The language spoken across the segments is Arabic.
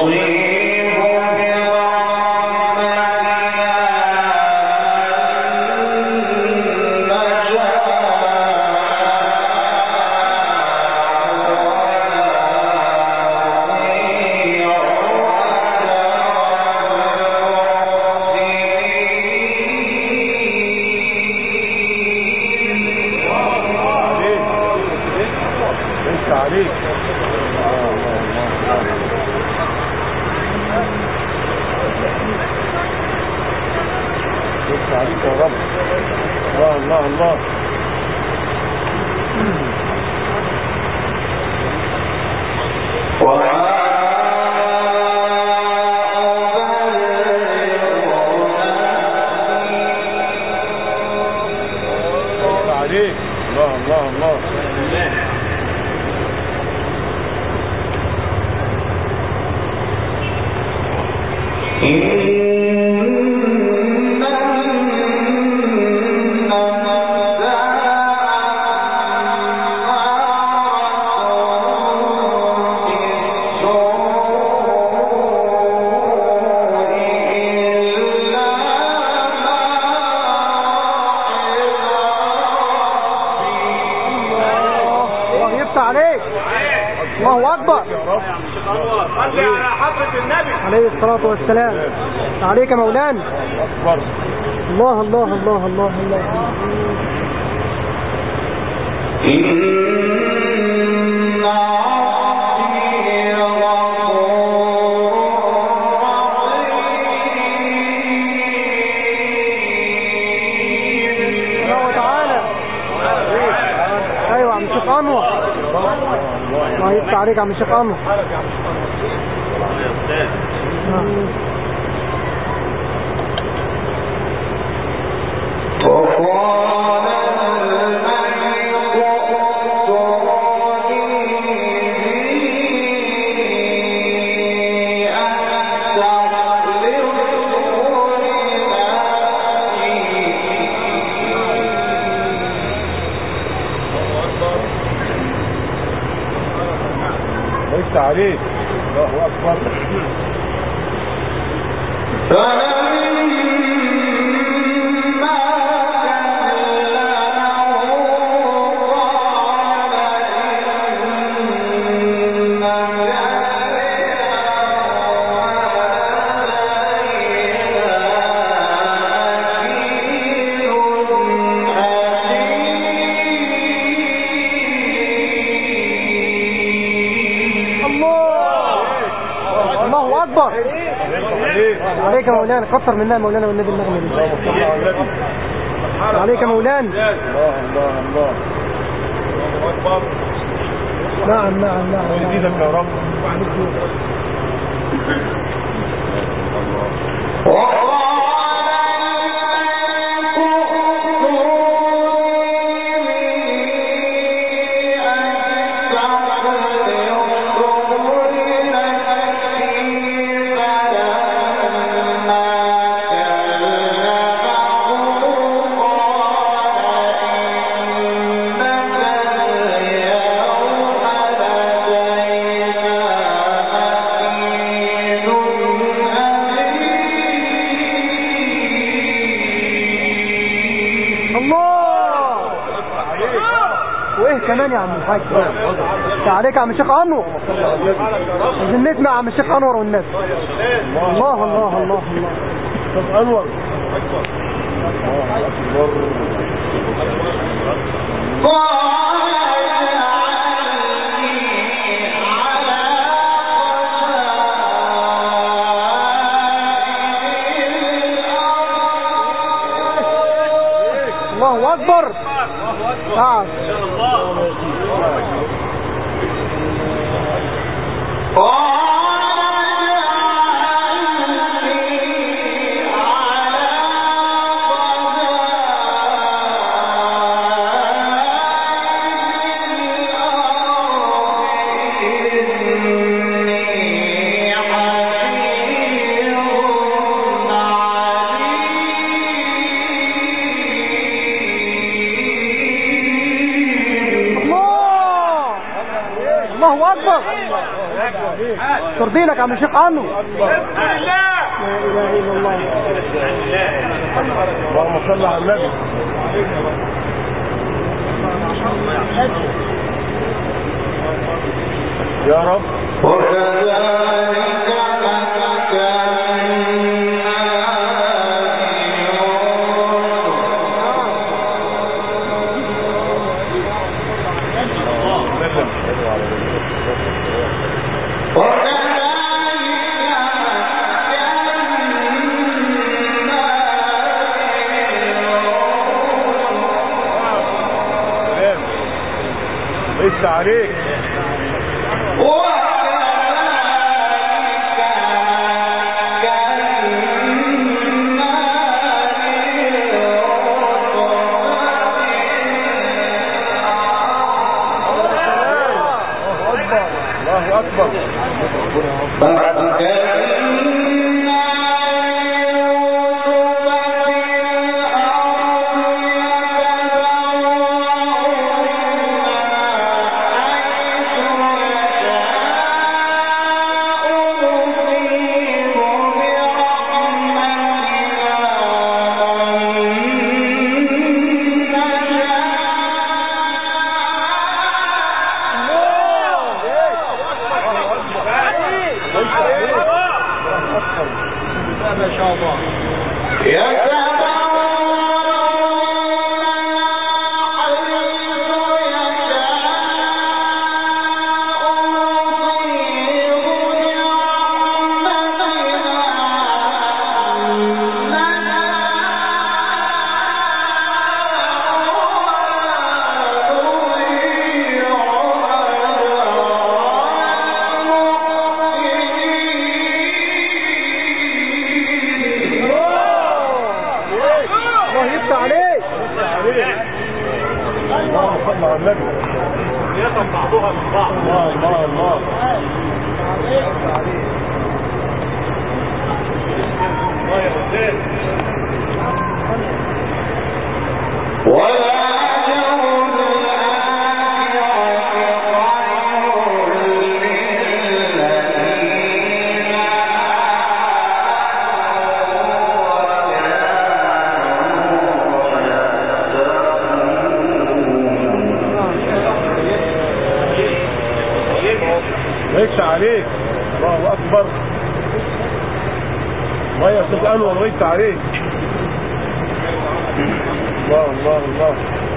عليه الصلاة والسلام. عليك يا مولانا. الله الله الله الله الله. ايوه يا عم الشيخ انور. الله يفتح عليك يا عم الشيخ انور. ليس عليك. الله أكبر. عليك يا مولانا. كتر منها مولانا والنبي النغمة دي. عليك يا مولانا. الله الله الله. نعم نعم نعم. ويزيدك يا رب. كمان يا عم الحاج. عليك يا عم الشيخ انور. عايزين نسمع يا عم الشيخ انور والناس. الله الله الله الله. الشيخ انور. الله اكبر. نعم. ترضينك يا عم الشيخ انور. لا اله الا الله. اللهم صل على النبي. يا رب. لسه عليك. الله أكبر. ما شاء الله. اللهم صل على النبي. يقف بعضها من بعض. الله الله الله يا استاذ. ولا ليس عليك. الله أكبر. الله يا أستاذ أنور ليس عليك. الله الله الله.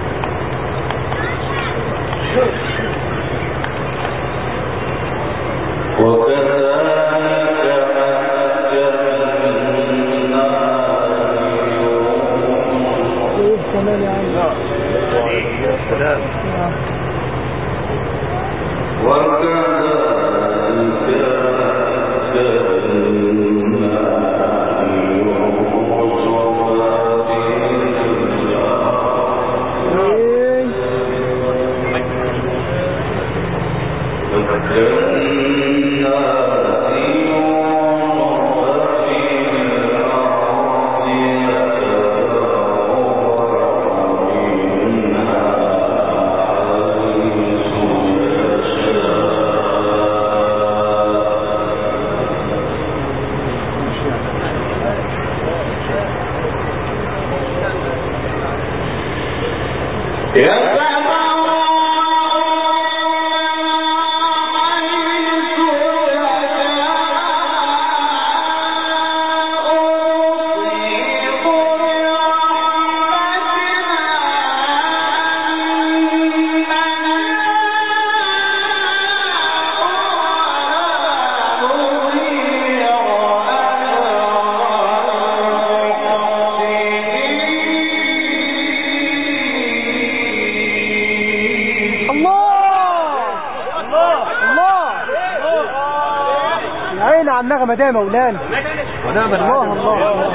على النغمة ده يا مولانا. ونعم الله الله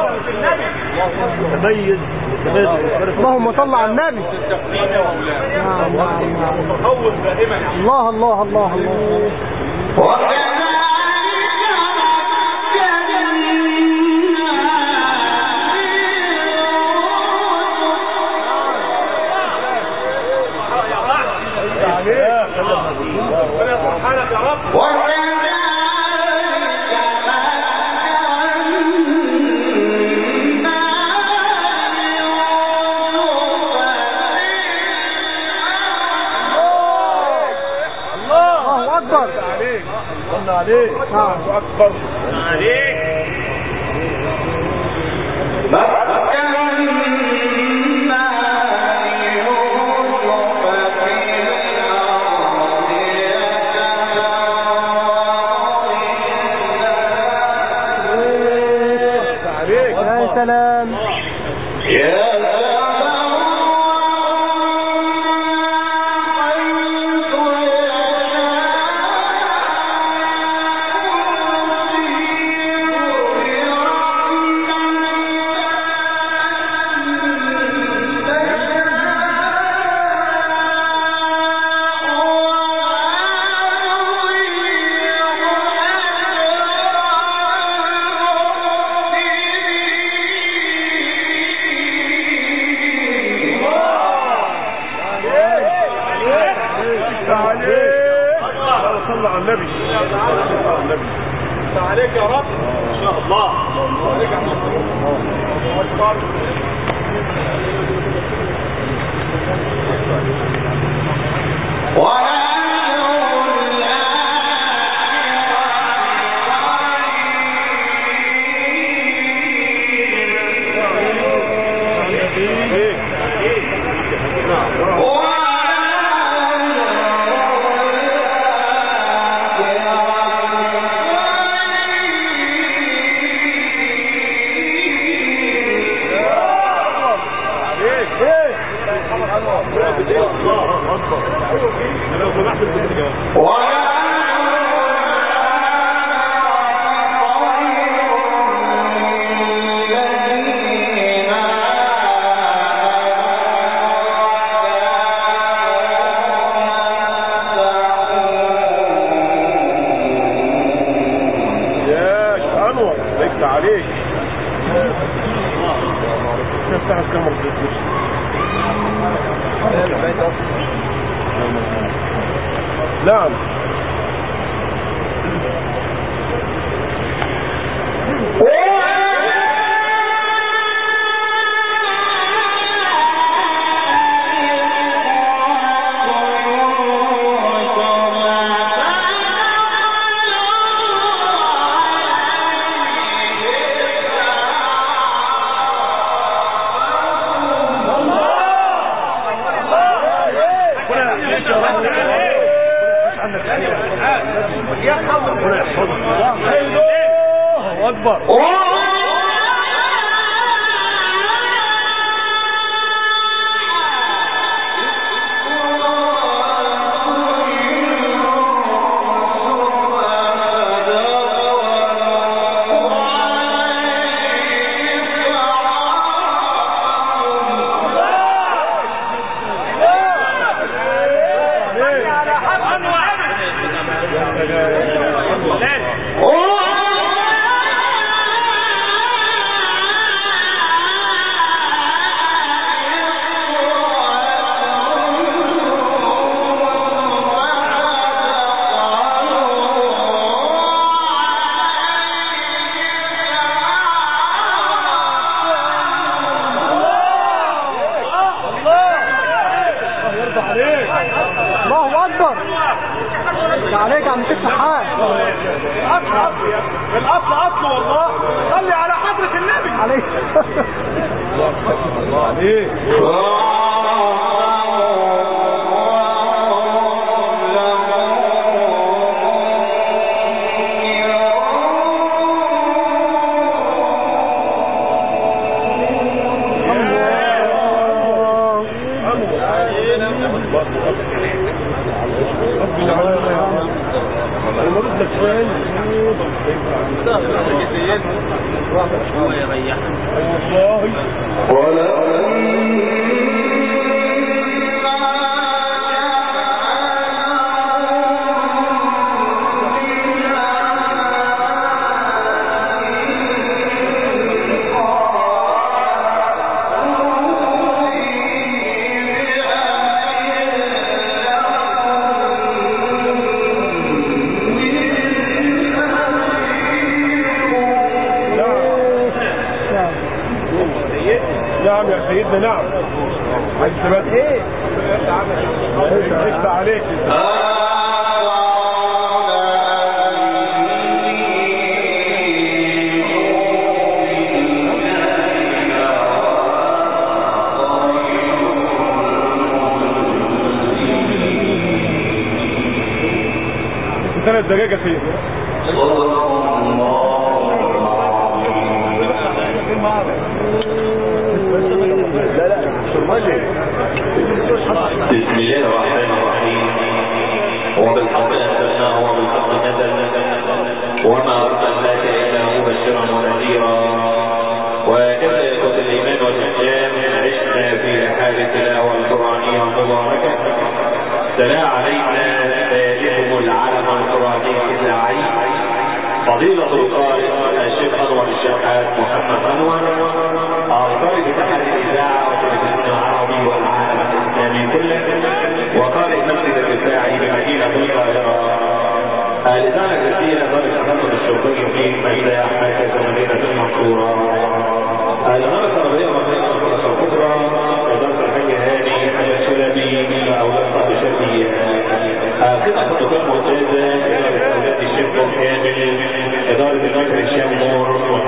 تميز. اللهم صل على النبي. الله الله الله الله. سبحانك يا رب. الله اكبر عليك. يا سلام صلى على النبي. عليك يا رب ان شاء الله. عليك يا عليك. نفتح الكاميرا. نعم. أكبر. الله اكبر. عليك عم تفتح الاصل اصله والله. صلي على حضرة النبي عليك. الله عليك. هو يريح نعم يا سيدنا. نعم. عايز تبات ايه؟ افتح عليك. الدجاجة فين؟ لا لا بسم الله الرحمن الرحيم. وبالحق أنزلناه وبالحق نزل وما أرسلناك إلا مبشرا ونذيرا. وكذا إخوة الإيمان والإسلام عشنا في حال التلاوة القرآنية المباركة. تلا علينا ذلكم العلم القرآني الإذاعي فضيلة القارئ الشيخ أنور الشحات محمد أنور، قارئ اتحاد الإذاعة والتلفزيون العربي والعالم الإسلامي كله، وقارئ مسجد الدفاعي بمدينة القاهرة. الإذاعة الجديدة دار التحكم الشرطي في مدينة مركز مدينة المنصورة. الإدارة التربوية والمدرسة الكبرى إدارة الحاج هاني حاج الشلبي من أولاد صاحب شرقية. قطعة الدكتور ممتازة إدارة أولاد الشيخ كامل إدارة المجري الشام نور